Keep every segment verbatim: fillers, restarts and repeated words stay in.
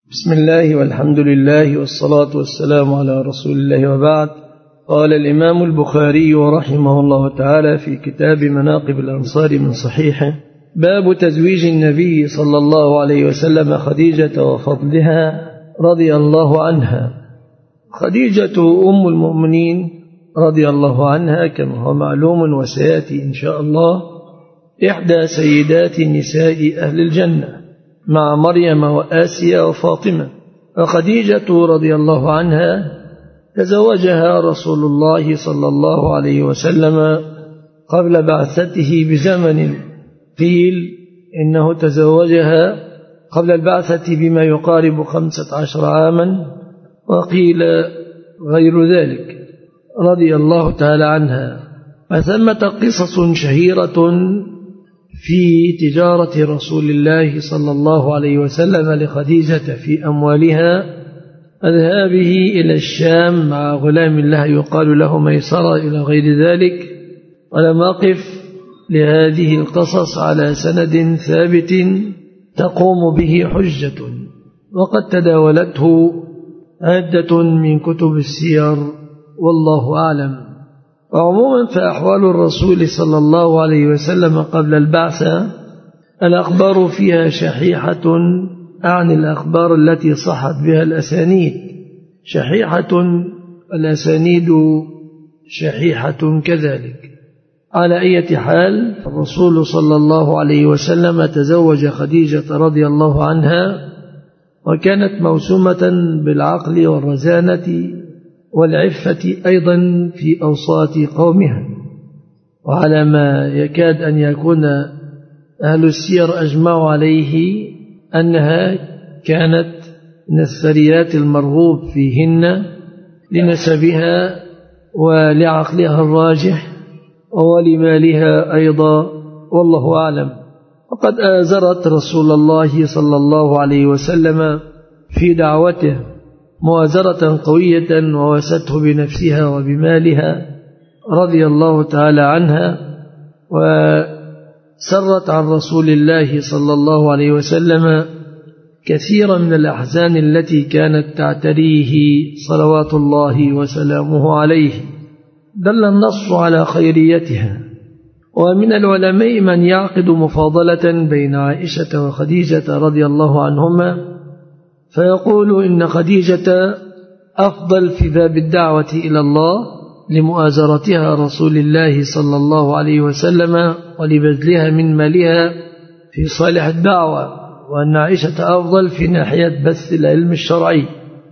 بسم الله والحمد لله والصلاة والسلام على رسول الله وبعد. قال الإمام البخاري رحمه الله تعالى في كتاب مناقب الأنصار من صحيحه: باب تزويج النبي صلى الله عليه وسلم خديجة وفضلها رضي الله عنها. خديجة أم المؤمنين رضي الله عنها كما هو معلوم وسيأتي إن شاء الله إحدى سيدات نساء أهل الجنة مع مريم وآسيا وفاطمة. فخديجة رضي الله عنها تزوجها رسول الله صلى الله عليه وسلم قبل بعثته بزمن، قيل إنه تزوجها قبل البعثة بما يقارب خمسة عشر عاما، وقيل غير ذلك رضي الله تعالى عنها. فثمة قصص شهيرة في تجارة رسول الله صلى الله عليه وسلم لخديجة في أموالها، أذهابه إلى الشام مع غلام له يقال له ميسرة إلى غير ذلك. ولم أقف لهذه القصص على سند ثابت تقوم به حجة، وقد تداولته عدة من كتب السير والله أعلم. وعموما فأحوال الرسول صلى الله عليه وسلم قبل البعثة الأخبار فيها شحيحة، أعني الأخبار التي صحت بها الأسانيد شحيحة، الأسانيد شحيحة كذلك. على أي حال، الرسول صلى الله عليه وسلم تزوج خديجة رضي الله عنها، وكانت موسومة بالعقل والرزانة والعفة أيضا في أوساط قومها. وعلى ما يكاد أن يكون أهل السير أجمعوا عليه أنها كانت من الثريات المرغوب فيهن لنسبها ولعقلها الراجح ولمالها أيضا، والله أعلم. وقد آزرت رسول الله صلى الله عليه وسلم في دعوته مؤازرة قوية وواسته بنفسها وبمالها رضي الله تعالى عنها، وسرت عن رسول الله صلى الله عليه وسلم كثيرا من الأحزان التي كانت تعتريه صلوات الله وسلامه عليه. دل النص على خيريتها. ومن العلماء من يعقد مفاضلة بين عائشة وخديجة رضي الله عنهما، فيقول إن خديجة أفضل في باب الدعوة إلى الله لمؤازرتها رسول الله صلى الله عليه وسلم ولبذلها من مالها في صالح الدعوة، وأن عائشة أفضل في ناحية بث العلم الشرعي.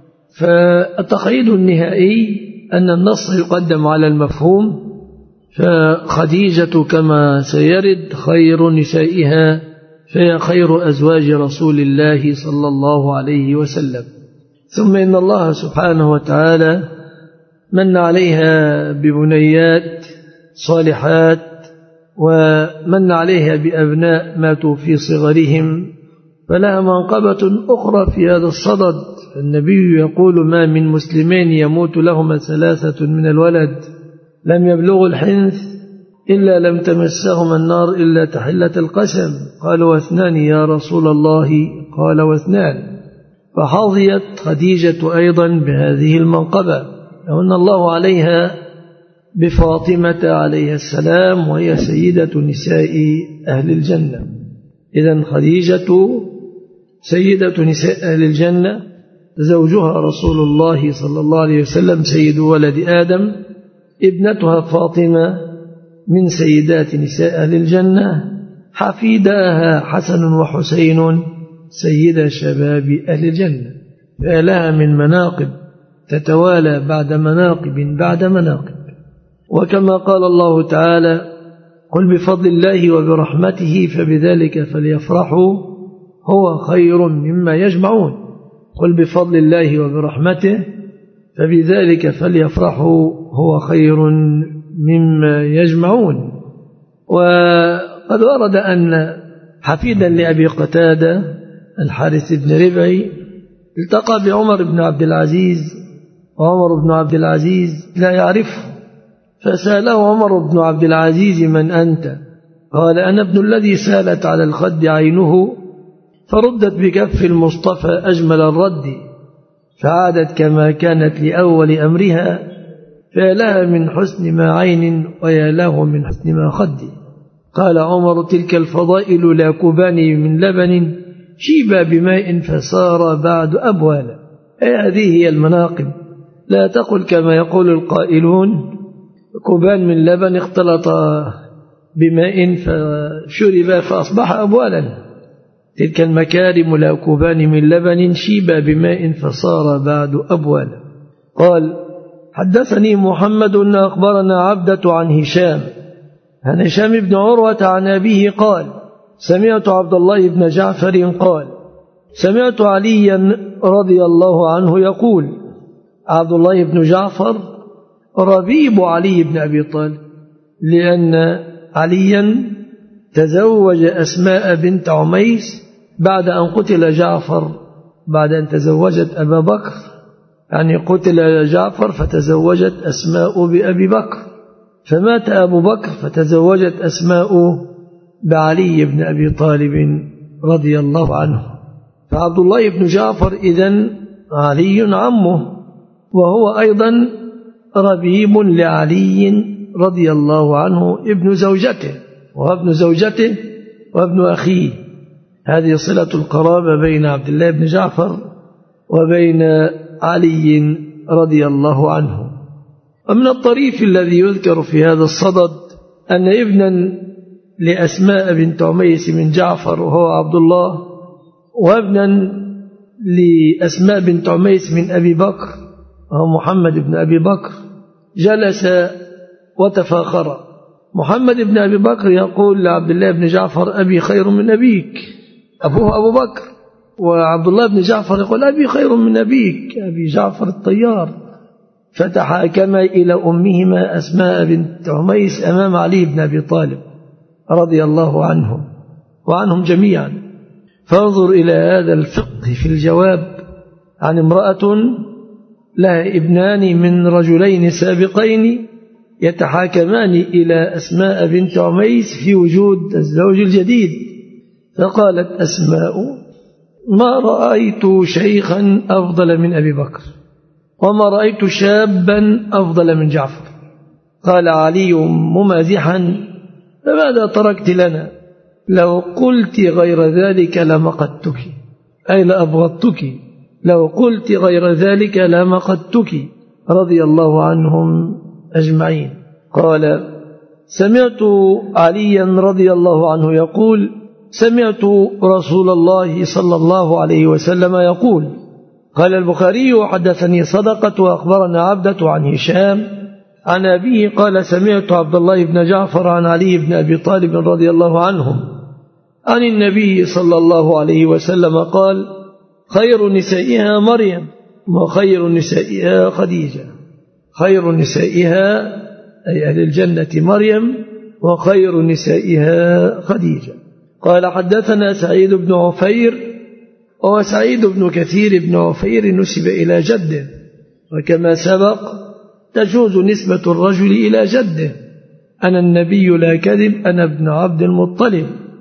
فالتقييد النهائي أن النص يقدم على المفهوم، فخديجة كما سيرد خير نسائها، فهي خير أزواج رسول الله صلى الله عليه وسلم. ثم إن الله سبحانه وتعالى من عليها ببنيات صالحات، ومن عليها بأبناء ماتوا في صغرهم، فلها منقبة أخرى في هذا الصدد. النبي يقول: ما من مسلمين يموت لهما ثلاثة من الولد لم يبلغوا الحنث إلا لم تمسهما النار إلا تحلة القسم. قالوا: واثنان يا رسول الله؟ قال: واثنان. فحظيت خديجة أيضا بهذه المنقبة، وأن الله عليها بفاطمة عليه السلام، وهي سيدة نساء أهل الجنة. إذن خديجة سيدة نساء أهل الجنة، زوجها رسول الله صلى الله عليه وسلم سيد ولد آدم، ابنتها فاطمة من سيدات نساء أهل الجنة، حفيداها حسن وحسين سيد شباب أهل الجنة. فلها من مناقب تتوالى بعد مناقب بعد مناقب. وكما قال الله تعالى: قل بفضل الله وبرحمته فبذلك فليفرحوا هو خير مما يجمعون. قل بفضل الله وبرحمته فبذلك فليفرحوا هو خير مما يجمعون. وقد ورد أن حفيدا لأبي قتادة الحارث بن ربعي التقى بعمر بن عبد العزيز، وعمر بن عبد العزيز لا يعرفه، فسأله عمر بن عبد العزيز: من أنت؟ قال: أنا ابن الذي سالت على الخد عينه فردت بكف المصطفى أجمل الرد، فعادت كما كانت لأول أمرها، فيا لها من حسن ما عين ويا له من حسن ما خد. قال عمر: تلك الفضائل لا كوبان من لبن شيبا بماء فصار بعد أبوالا. هذه هي المناقب، لا تقل كما يقول القائلون كوبان من لبن اختلط بماء فشرب فأصبح أبوالا. تلك المكارم لا كوبان من لبن شيبا بماء فصار بعد أبوالا. قال: حدثني محمد أخبرنا عبدة عن هشام عن هشام بن عروة عن أبيه قال: سمعت عبد الله بن جعفر قال: سمعت عليا رضي الله عنه يقول. عبد الله بن جعفر ربيب علي بن أبي طالب، لأن عليا تزوج أسماء بنت عميس بعد أن قتل جعفر، بعد أن تزوجت أبا بكر، يعني قتل جعفر فتزوجت أسماء بأبي بكر، فمات أبو بكر فتزوجت أسماء بعلي بن أبي طالب رضي الله عنه. فعبد الله بن جعفر إذن علي عمه، وهو أيضا ربيب لعلي رضي الله عنه، ابن زوجته وابن زوجته وابن أخيه. هذه صلة القرابة بين عبد الله بن جعفر وبين علي رضي الله عنه. ومن الطريف الذي يذكر في هذا الصدد أن ابنا لأسماء بنت عميس من جعفر وهو عبد الله، وابنا لأسماء بنت عميس من أبي بكر وهو محمد بن أبي بكر، جلس وتفاخر. محمد بن أبي بكر يقول لعبد الله بن جعفر: أبي خير من أبيك، أبوه أبو بكر، وعبد الله بن جعفر يقول: أبي خير من أبيك، أبي جعفر الطيار. فتحاكما إلى أمهما أسماء بنت عميس أمام علي بن أبي طالب رضي الله عنهم وعنهم جميعا. فانظر إلى هذا الفقه في الجواب عن امرأة لها ابنان من رجلين سابقين يتحاكمان إلى أسماء بنت عميس في وجود الزوج الجديد. فقالت أسماء: ما رأيت شيخا أفضل من أبي بكر، وما رأيت شابا أفضل من جعفر. قال علي ممازحا: فماذا تركت لنا؟ لو قلت غير ذلك لمقتك، أي لأبغضتك، لو قلت غير ذلك لمقتك، رضي الله عنهم أجمعين. قال: سمعت عليا رضي الله عنه يقول: سمعت رسول الله صلى الله عليه وسلم يقول. قال البخاري: وحدثني صدقة وأخبرنا عبدة عن هشام عن أبيه قال: سمعت عبد الله بن جعفر عن علي بن أبي طالب رضي الله عنهم عن النبي صلى الله عليه وسلم قال: خير نسائها مريم، وخير نسائها خديجة. خير نسائها أي أهل الجنة مريم، وخير نسائها خديجة. قال: حدثنا سعيد بن عفير، وهو سعيد بن كثير بن عفير نسب إلى جده، وكما سبق تجوز نسبة الرجل إلى جده. أنا النبي لا كذب، أنا ابن عبد المطلب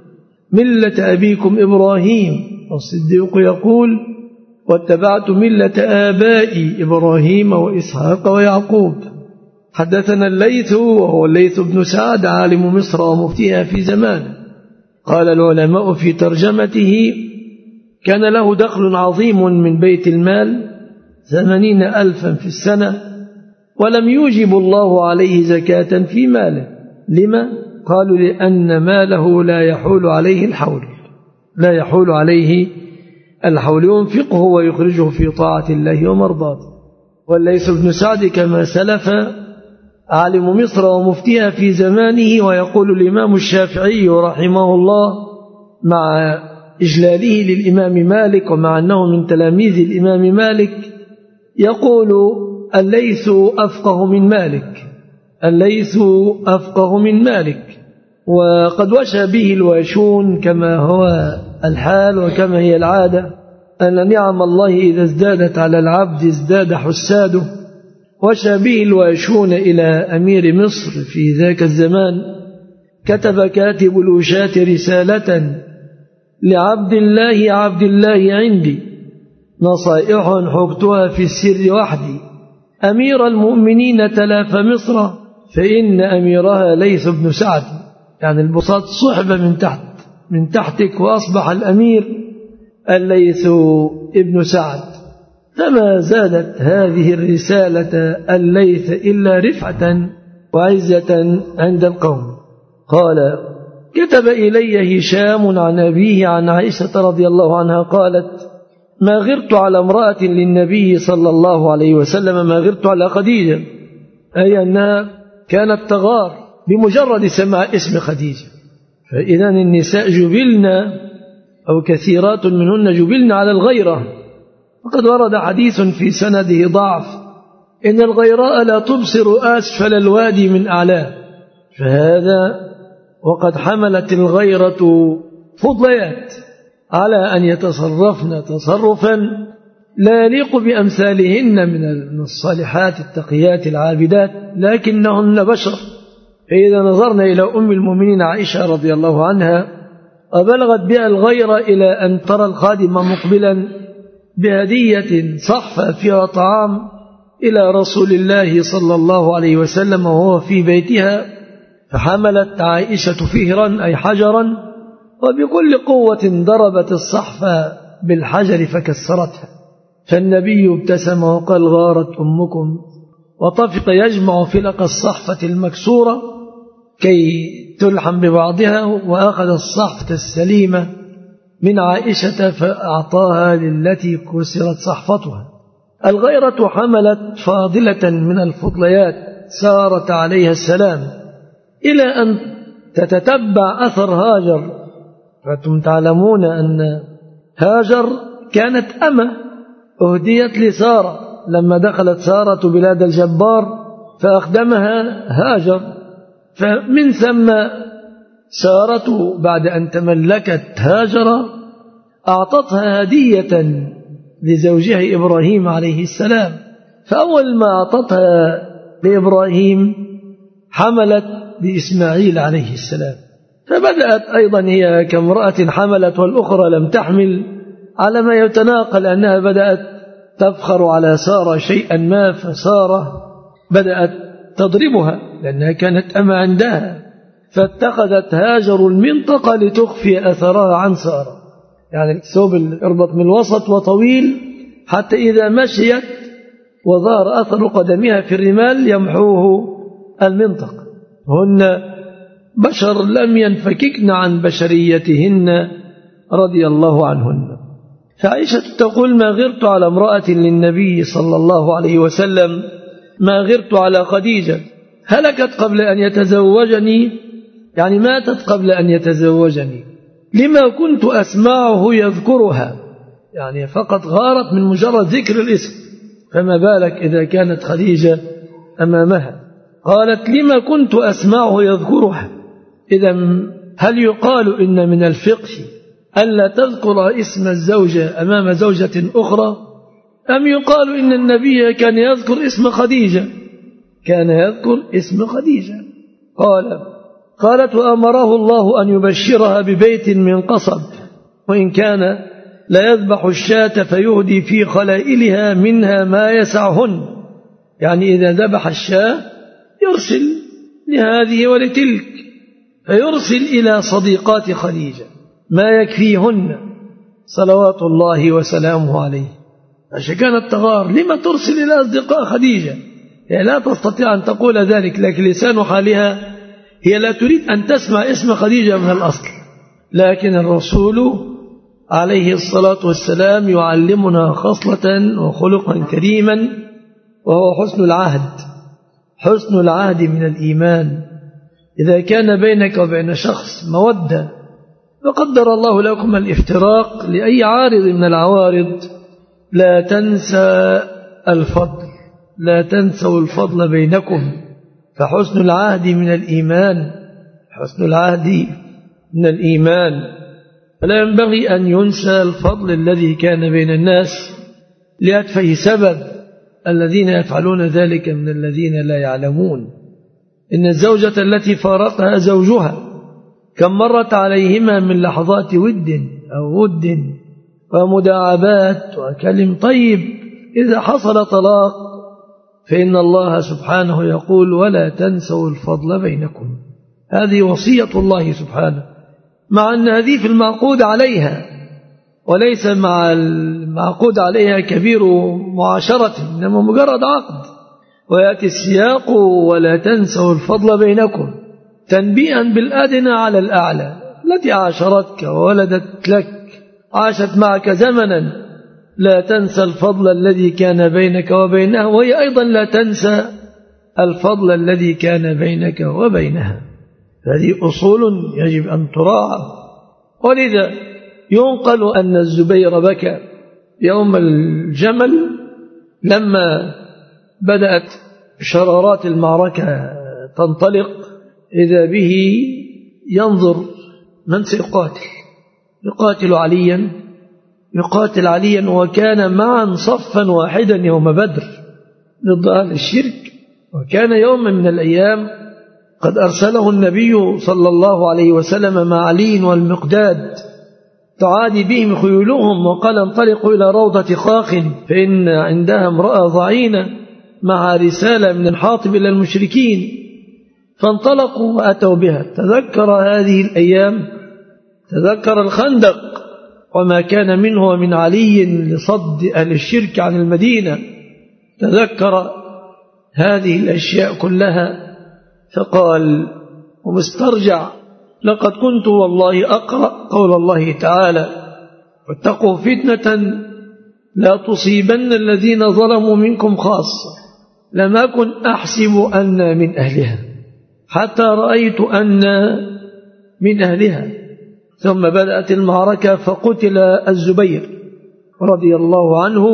ملة أبيكم إبراهيم. والصديق يقول: واتبعت ملة آبائي إبراهيم وإسحاق ويعقوب. حدثنا الليث، وهو الليث بن سعد عالم مصر ومفتيها في زمانه. قال العلماء في ترجمته: كان له دخل عظيم من بيت المال ثمانين ألفا في السنة، ولم يوجب الله عليه زكاة في ماله. لما؟ قالوا: لأن ماله لا يحول عليه الحول، لا يحول عليه الحول، ينفقه ويخرجه في طاعة الله ومرضاته. والليث بن سعد كما سلف عالم مصر ومفتيها في زمانه. ويقول الإمام الشافعي رحمه الله مع إجلاله للإمام مالك ومع أنه من تلاميذ الإمام مالك، يقول: الليث أفقه من مالك، الليث أفقه من مالك. وقد وشى به الواشون كما هو الحال وكما هي العادة، أن نعم الله إذا ازدادت على العبد ازداد حساده. وشى به الواشون إلى أمير مصر في ذاك الزمان. كتب كاتب الوشاة رسالة لعبد الله عبد الله عندي نصائح حكتها في السر وحدي أمير المؤمنين تلاف مصر فإن أميرها ليث بن سعد. يعني البساط صحبة من تحت من تحتك وأصبح الأمير الليث ابن سعد. فما زادت هذه الرسالة الليث إلا رفعة وعزة عند القوم. قال كتب إلي هشام عن أبيه عن عائشة رضي الله عنها قالت ما غرت على امرأة للنبي صلى الله عليه وسلم ما غرت على خديجة، أي أنها كانت تغار بمجرد سماع اسم خديجة. فإذا النساء جبلن أو كثيرات منهن جبلن على الغيرة. وقد ورد حديث في سنده ضعف إن الغيراء لا تبصر أسفل الوادي من أعلاه. فهذا وقد حملت الغيرة فضليات على أن يتصرفن تصرفا لا يليق بأمثالهن من الصالحات التقيات العابدات، لكنهن بشر. فإذا نظرنا إلى أم المؤمنين عائشة رضي الله عنها وبلغت بها الغيرة إلى أن ترى الخادم مقبلا بهدية صحفة فيها طعام إلى رسول الله صلى الله عليه وسلم وهو في بيتها، فحملت عائشة فهرا أي حجرا وبكل قوة ضربت الصحفة بالحجر فكسرتها. فالنبي ابتسم وقال غارت أمكم، وطفق يجمع فلق الصحفة المكسورة كي تلحم ببعضها، وأخذ الصحفة السليمة من عائشة فأعطاها للتي كسرت صحفتها. الغيرة حملت فاضلة من الفضليات سارت عليها السلام إلى أن تتتبع أثر هاجر. فأنتم تعلمون أن هاجر كانت أمة أهديت لسارة لما دخلت سارة بلاد الجبار فأخدمها هاجر. فمن ثم سارة بعد أن تملكت هاجر أعطتها هدية لزوجها إبراهيم عليه السلام. فأول ما أعطتها لإبراهيم حملت بإسماعيل عليه السلام. فبدأت أيضا هي كامرأة حملت والأخرى لم تحمل على ما يتناقل أنها بدأت تفخر على سارة شيئا ما، فسارة بدأت تضربها لأنها كانت أما عندها، فاتخذت هاجر المنطقة لتخفي أثرها عن سارة. يعني الثوب يربط من الوسط وطويل حتى إذا مشيت وظهر أثر قدمها في الرمال يمحوه المنطق. هن بشر لم ينفككن عن بشريتهن رضي الله عنهن. فعائشة تقول ما غرت على امرأة للنبي صلى الله عليه وسلم ما غرت على خديجة، هلكت قبل أن يتزوجني، يعني ماتت قبل أن يتزوجني، لما كنت أسمعه يذكرها، يعني فقط غارت من مجرد ذكر الاسم، فما بالك إذا كانت خديجة أمامها. قالت لما كنت أسمعه يذكرها. إذا هل يقال إن من الفقه ألا تذكر اسم الزوجة أمام زوجة أخرى، أم يقال إن النبي كان يذكر اسم خديجة؟ كان يذكر اسم خديجة. قال قالت وأمره الله أن يبشرها ببيت من قصب، وإن كان لا يذبح الشاة فيهدي في خلائلها منها ما يسعهن، يعني إذا ذبح الشاة يرسل لهذه ولتلك، فيرسل إلى صديقات خديجة ما يكفيهن صلوات الله وسلامه عليه. عشان كانت تغار لما ترسل إلى أصدقاء خديجة؟ هي لا تستطيع أن تقول ذلك، لكن لسان حالها هي لا تريد أن تسمع اسم خديجة من الأصل. لكن الرسول عليه الصلاة والسلام يعلمنا خصلة وخلقا كريما وهو حسن العهد. حسن العهد من الإيمان. إذا كان بينك وبين شخص مودة وقدر الله لكم الافتراق لأي عارض من العوارض، لا تنسى الفضل، لا تنسوا الفضل بينكم، فحسن العهد من الإيمان، حسن العهد من الإيمان. فلا ينبغي أن ينسى الفضل الذي كان بين الناس لأتفه سبب الذين يفعلون ذلك من الذين لا يعلمون. إن الزوجة التي فارقها زوجها كم مرت عليهما من لحظات ود أو ود ومداعبات وكلم طيب. إذا حصل طلاق فإن الله سبحانه يقول ولا تنسوا الفضل بينكم. هذه وصية الله سبحانه، مع أن هذه في المعقود عليها وليس مع المعقود عليها كبير معاشرة، إنما مجرد عقد. ويأتي السياق ولا تنسوا الفضل بينكم تنبيها بالأدنى على الأعلى. التي عاشرتك وولدت لك عاشت معك زمنا لا تنسى الفضل الذي كان بينك وبينها، وهي أيضا لا تنسى الفضل الذي كان بينك وبينها. هذه أصول يجب أن تراعى. ولذا ينقل أن الزبير بكى يوم الجمل لما بدأت شرارات المعركة تنطلق، إذا به ينظر من سيقاتل. يقاتل عليا يقاتل عليا وكان معا صفا واحدا يوم بدر ضد أهل الشرك. وكان يوما من الأيام قد أرسله النبي صلى الله عليه وسلم مع علي والمقداد تعادي بهم خيولهم، وقال انطلقوا إلى روضة خاخ فإن عندها امرأة ضعينة مع رسالة من الحاطب إلى المشركين. فانطلقوا وأتوا بها. تذكر هذه الأيام، تذكر الخندق وما كان منه ومن علي لصد أهل الشرك عن المدينة، تذكر هذه الأشياء كلها فقال ومسترجع لقد كنت والله أقرأ قول الله تعالى واتقوا فتنة لا تصيبن الذين ظلموا منكم خاصة لم أكن أحسب أن من أهلها حتى رأيت أن من أهلها. ثم بدأت المعركة فقتل الزبير رضي الله عنه،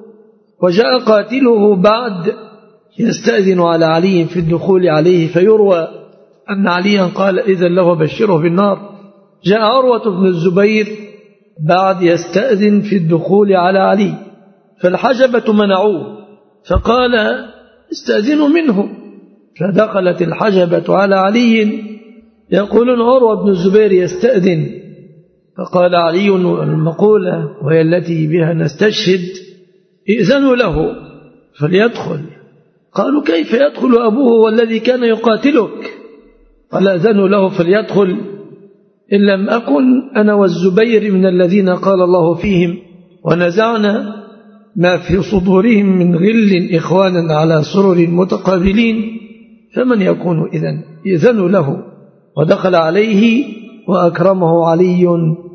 وجاء قاتله بعد يستأذن على علي في الدخول عليه، فيروى أن عليا قال إذن له بشره بالنار. جاء عروة بن الزبير بعد يستأذن في الدخول على علي، فالحجبة منعوه فقال استأذنوا منه، فدخلت الحجبة على علي يقولون عروة بن الزبير يستأذن، فقال علي المقولة وهي التي بها نستشهد ائذنوا له فليدخل. قالوا كيف يدخل أبوه والذي كان يقاتلك؟ قال أذنوا له فليدخل إن لم أكن أنا والزبير من الذين قال الله فيهم ونزعنا ما في صدورهم من غل إخوانا على سرر متقابلين فمن يكون إذن إذن له. ودخل عليه وأكرمه علي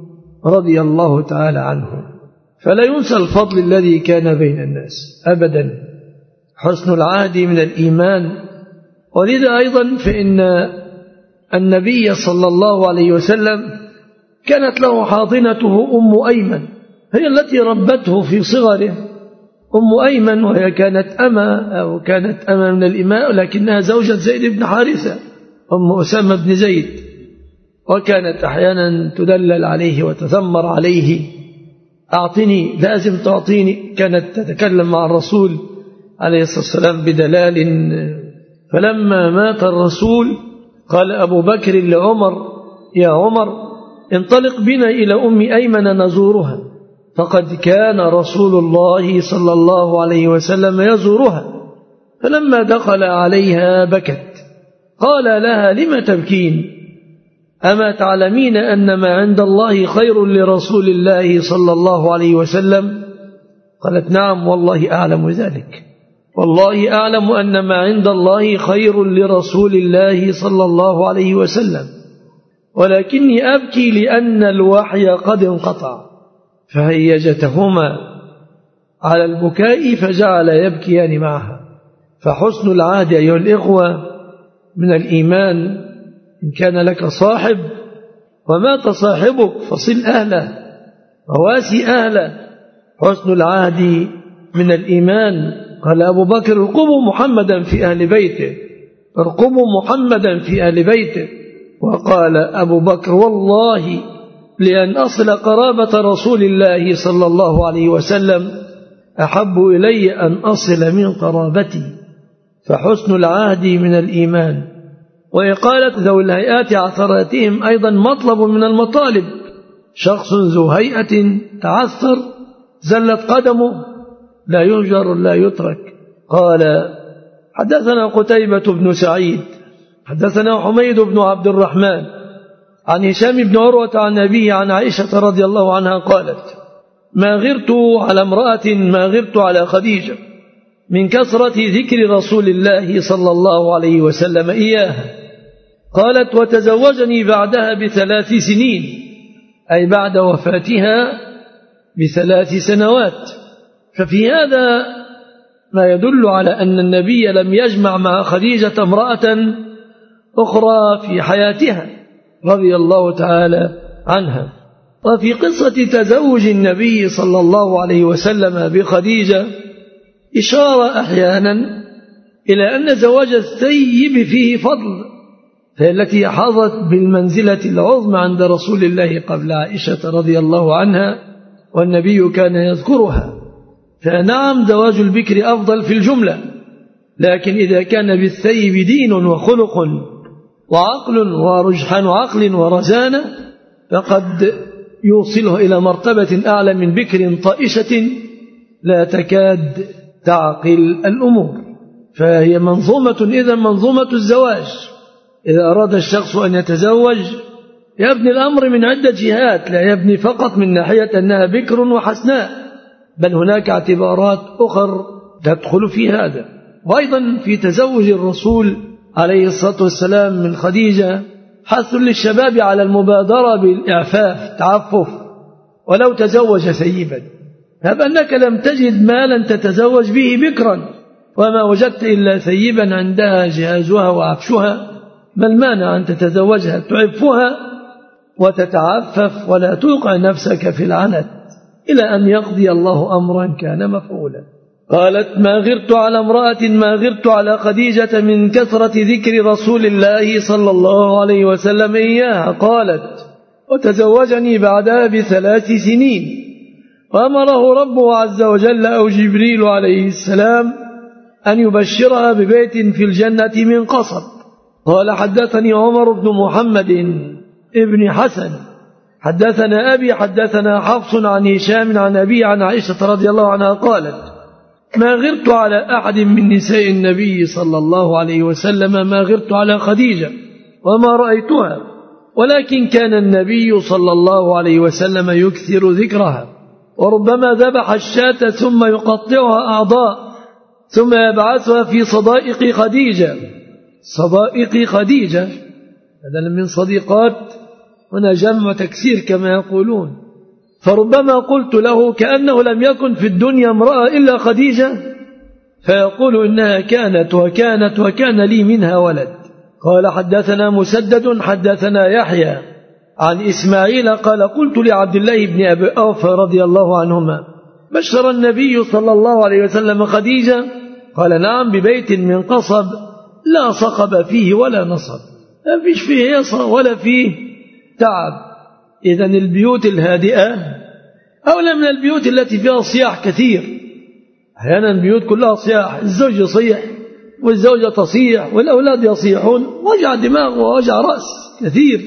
رضي الله تعالى عنه. فلا ينسى الفضل الذي كان بين الناس أبدا. حسن العهد من الإيمان. ولذا أيضا فإن النبي صلى الله عليه وسلم كانت له حاضنته أم أيمن، هي التي ربته في صغره. أم أيمن وهي كانت أما أو كانت أما من الإماء، لكنها زوجة زيد بن حارثة أم أسامة بن زيد، وكانت أحيانا تدلل عليه وتذمر عليه أعطني لازم تعطيني. كانت تتكلم مع الرسول عليه الصلاة والسلام بدلال. فلما مات الرسول قال أبو بكر لعمر يا عمر انطلق بنا إلى أم أيمن نزورها، فقد كان رسول الله صلى الله عليه وسلم يزورها. فلما دخل عليها بكت. قال لها لم تبكين؟ أما تعلمين أن ما عند الله خير لرسول الله صلى الله عليه وسلم؟ قالت نعم والله أعلم ذلك، والله أعلم أن ما عند الله خير لرسول الله صلى الله عليه وسلم، ولكني أبكي لأن الوحي قد انقطع. فهيجتهما على البكاء فجعل يبكيان معها. فحسن العهد أيها الإخوة من الإيمان. إن كان لك صاحب ومات صاحبك فصل أهله وواسي أهله. حسن العهد من الإيمان. قال أبو بكر ارقبوا محمدا في أهل بيته، ارقبوا محمدا في أهل بيته. وقال أبو بكر والله لأن أصل قرابة رسول الله صلى الله عليه وسلم أحب إلي أن أصل من قرابتي. فحسن العهد من الإيمان. وإقالة ذوي الهيئات عثراتهم أيضا مطلب من المطالب. شخص ذو هيئة تعثر زلت قدمه لا يهجر لا يترك. قال حدثنا قتيبة بن سعيد حدثنا حميد بن عبد الرحمن عن هشام بن عروة عن أبيه عن عائشة رضي الله عنها قالت ما غرت على امرأة ما غرت على خديجة من كثرة ذكر رسول الله صلى الله عليه وسلم إياها. قالت وتزوجني بعدها بثلاث سنين، أي بعد وفاتها بثلاث سنوات. ففي هذا ما يدل على أن النبي لم يجمع مع خديجة امرأة أخرى في حياتها رضي الله تعالى عنها. وفي قصة تزوج النبي صلى الله عليه وسلم بخديجة إشارة أحيانا إلى أن زواج الثيب فيه فضل، فهي التي حظت بالمنزلة العظمى عند رسول الله قبل عائشة رضي الله عنها، والنبي كان يذكرها. فنعم زواج البكر أفضل في الجملة، لكن إذا كان بالثيب دين وخلق وعقل ورجحان عقل ورزانة فقد يوصله إلى مرتبة أعلى من بكر طائشة لا تكاد تعقل الأمور. فهي منظومة إذا منظومة الزواج. إذا أراد الشخص أن يتزوج يبني الأمر من عدة جهات، لا يبني فقط من ناحية أنها بكر وحسناء، بل هناك اعتبارات أخرى تدخل في هذا. وأيضا في تزوج الرسول عليه الصلاة والسلام من خديجة حث للشباب على المبادرة بالإعفاف تعفف ولو تزوج ثيبا، فأنك لم تجد مالا تتزوج به بكرا وما وجدت إلا ثيبا عندها جهازها وعفشها، ما المانع أن تتزوجها تعفها وتتعفف ولا توقع نفسك في العنت إلى أن يقضي الله أمرا كان مفعولا. قالت ما غرت على امرأة ما غرت على خديجة من كثرة ذكر رسول الله صلى الله عليه وسلم إياها. قالت وتزوجني بعدها بثلاث سنين، وأمره ربه عز وجل أو جبريل عليه السلام أن يبشرها ببيت في الجنة من قصب. قال حدثني عمر بن محمد ابن حسن حدثنا أبي حدثنا حفص عن هشام عن أبي عن عائشة رضي الله عنها قالت ما غرت على أحد من نساء النبي صلى الله عليه وسلم ما غرت على خديجة وما رأيتها، ولكن كان النبي صلى الله عليه وسلم يكثر ذكرها، وربما ذبح الشاة ثم يقطعها أعضاء ثم يبعثها في صدائق خديجة. صدائق خديجة بدلا من صديقات، هنا جمع تكسير كما يقولون. فربما قلت له كأنه لم يكن في الدنيا امرأة إلا خديجة، فيقول إنها كانت وكانت وكان لي منها ولد. قال حدثنا مسدد حدثنا يحيى عن إسماعيل قال قلت لعبد الله بن أبي أوفى رضي الله عنهما بشر النبي صلى الله عليه وسلم خديجة؟ قال نعم ببيت من قصب لا صخب فيه ولا نصب، لا فيش فيه يصى ولا فيه تعب. إذن البيوت الهادئة أولى من البيوت التي فيها صياح كثير. أحيانا البيوت كلها صياح، الزوج يصيح والزوجة تصيح والأولاد يصيحون، وجع دماغ ووجع رأس كثير.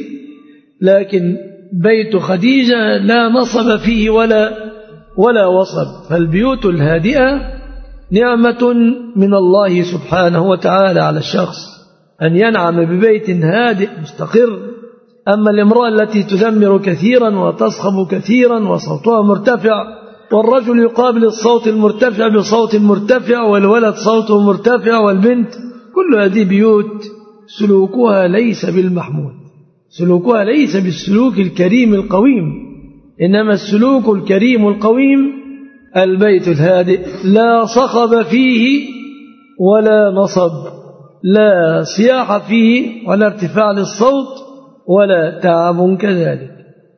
لكن بيت خديجة لا نصب فيه ولا ولا وصب. فالبيوت الهادئة نعمة من الله سبحانه وتعالى على الشخص أن ينعم ببيت هادئ مستقر. أما الامرأة التي تدمر كثيرا وتصخب كثيرا وصوتها مرتفع، والرجل يقابل الصوت المرتفع بصوت مرتفع، والولد صوته مرتفع، والبنت، كل هذه بيوت سلوكها ليس بالمحمود، سلوكها ليس بالسلوك الكريم القويم، إنما السلوك الكريم القويم البيت الهادئ لا صخب فيه ولا نصب، لا صياح فيه ولا ارتفاع للصوت ولا تعب كذلك.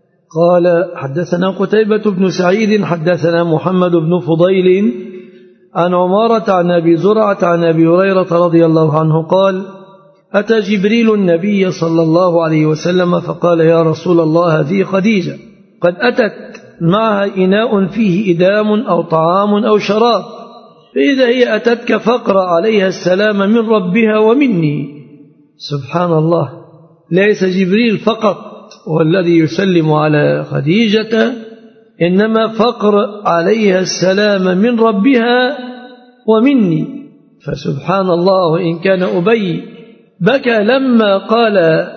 قال حدثنا قتيبة بن سعيد حدثنا محمد بن فضيل عن عمارة عن أبي زرعة عن أبي هريرة رضي الله عنه قال أتى جبريل النبي صلى الله عليه وسلم فقال يا رسول الله هذه خديجة قد أتت معها إناء فيه إدام أو طعام أو شراب، فإذا هي أتتك فاقرأ عليها السلام من ربها ومني. سبحان الله، ليس جبريل فقط والذي يسلم على خديجة إنما فقر عليها السلام من ربها ومني. فسبحان الله، وإن كان أبي بكى لما قال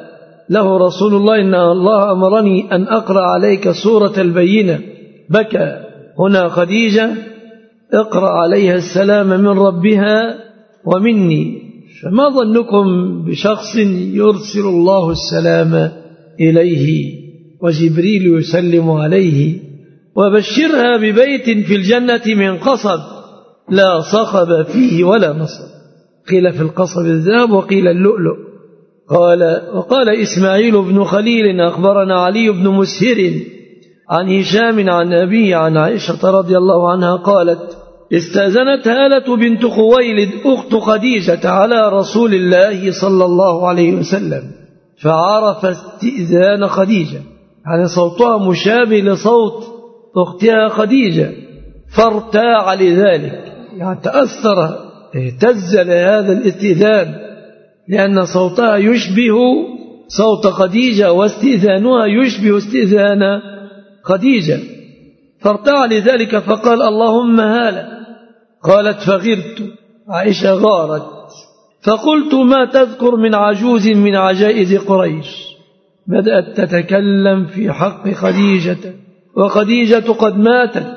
له رسول الله إن الله أمرني أن أقرأ عليك سورة البينة، بكى. هنا خديجة اقرأ عليها السلام من ربها ومني. فما ظنكم بشخص يرسل الله السلام إليه وجبريل يسلم عليه؟ وبشرها ببيت في الجنة من قصب لا صخب فيه ولا نصب. قيل في القصب الذهب وقيل اللؤلؤ. قال وقال إسماعيل بن خليل أخبرنا علي بن مسهر عن هشام عن أبيه عن عائشة رضي الله عنها قالت استأذنت هالة بنت خويلد أخت خديجة على رسول الله صلى الله عليه وسلم فعرف استئذان خديجة، يعني صوتها مشابه لصوت أختها خديجة، فارتاع لذلك، يعني تأثر اهتز لهذا الاستئذان لأن صوتها يشبه صوت خديجة واستئذانها يشبه استئذان خديجة، فارتاع لذلك فقال اللهم هالة. قالت فغرت، عائشة غارت، فقلت ما تذكر من عجوز من عجائز قريش. بدأت تتكلم في حق خديجة وخديجة قد ماتت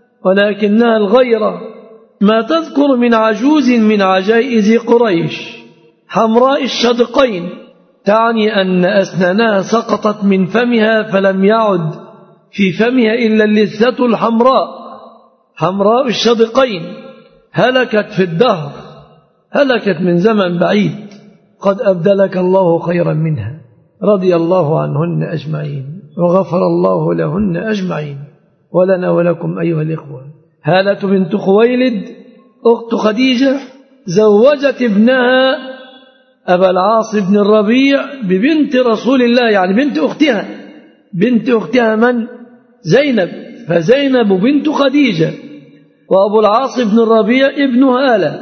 ولكنها الغيرة. ما تذكر من عجوز من عجائز قريش حمراء الشدقين، تعني أن أسنانها سقطت من فمها فلم يعد في فمها إلا اللثة الحمراء، حمراء الشدقين، هلكت في الدهر، هلكت من زمن بعيد، قد أبدلك الله خيرا منها، رضي الله عنهن أجمعين وغفر الله لهن أجمعين ولنا ولكم أيها الإخوة. هالة بنت خويلد أخت خديجة زوجت ابنها أبا العاص بن الربيع ببنت رسول الله، يعني بنت أختها، بنت أختها من؟ زينب، فزينب بنت خديجة وأبو العاص بن الربيع ابن هالة،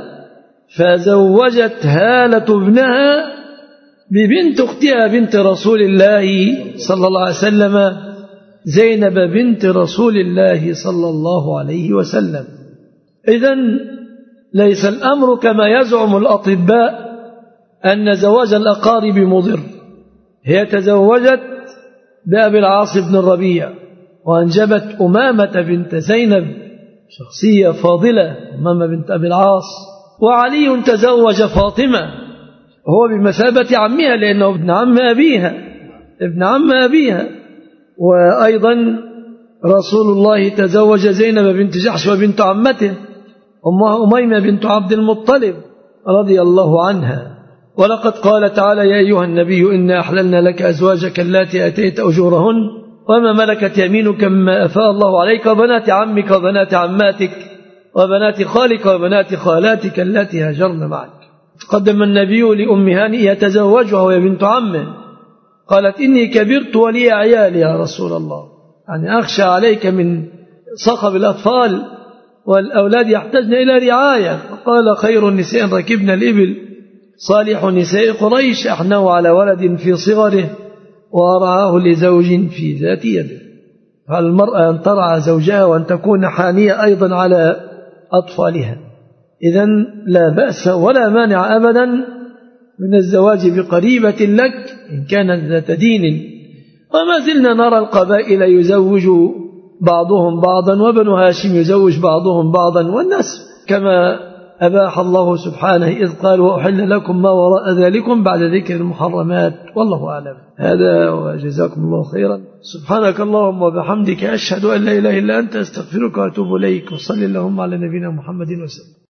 فزوجت هالة ابنها ببنت أختها بنت رسول الله صلى الله عليه وسلم زينب بنت رسول الله صلى الله عليه وسلم. إذن ليس الأمر كما يزعم الأطباء أن زواج الأقارب مضر. هي تزوجت بأبي العاص بن الربيع وأنجبت أمامة بنت زينب، شخصية فاضلة، أمامة بنت أبي العاص. وعلي تزوج فاطمة، هو بمثابة عمها لأنه ابن عم أبيها، ابن عم أبيها. وأيضا رسول الله تزوج زينب بنت جحش وبنت عمته أمها أميمة بنت عبد المطلب رضي الله عنها. ولقد قال تعالى يا أيها النبي إنا أحللنا لك أزواجك اللاتي أتيت أجورهن وما ملكت يمينك مما أفاء الله عليك وبنات عمك وبنات عماتك وبنات خالك وبنات خالاتك اللاتي هاجرن معك. تقدم النبي لأم هانئ يتزوجها وهي بنت عمه، قالت إني كبرت ولي عيال يا رسول الله، يعني أخشى عليك من صخب الأطفال والأولاد يحتاجن إلى رعاية. قال خير النساء ركبنا الإبل صالح نساء قريش أحنوا على ولد في صغره وأرعاه لزوج في ذات يده. فالمرأة أن ترعى زوجها وأن تكون حانية أيضا على أطفالها. إذن لا بأس ولا مانع أبدا من الزواج بقريبة لك إن كانت ذات دين. وما زلنا نرى القبائل يزوج بعضهم بعضا وبنو هاشم يزوج بعضهم بعضا، والناس كما أباح الله سبحانه إذ قال وأحل لكم ما وراء ذلكم بعد ذكر المحرمات، والله أعلم. هذا وجزاكم الله خيرا. سبحانك اللهم وبحمدك أشهد أن لا إله إلا أنت أستغفرك وأتوب إليك، وصل اللهم على نبينا محمد وسلم.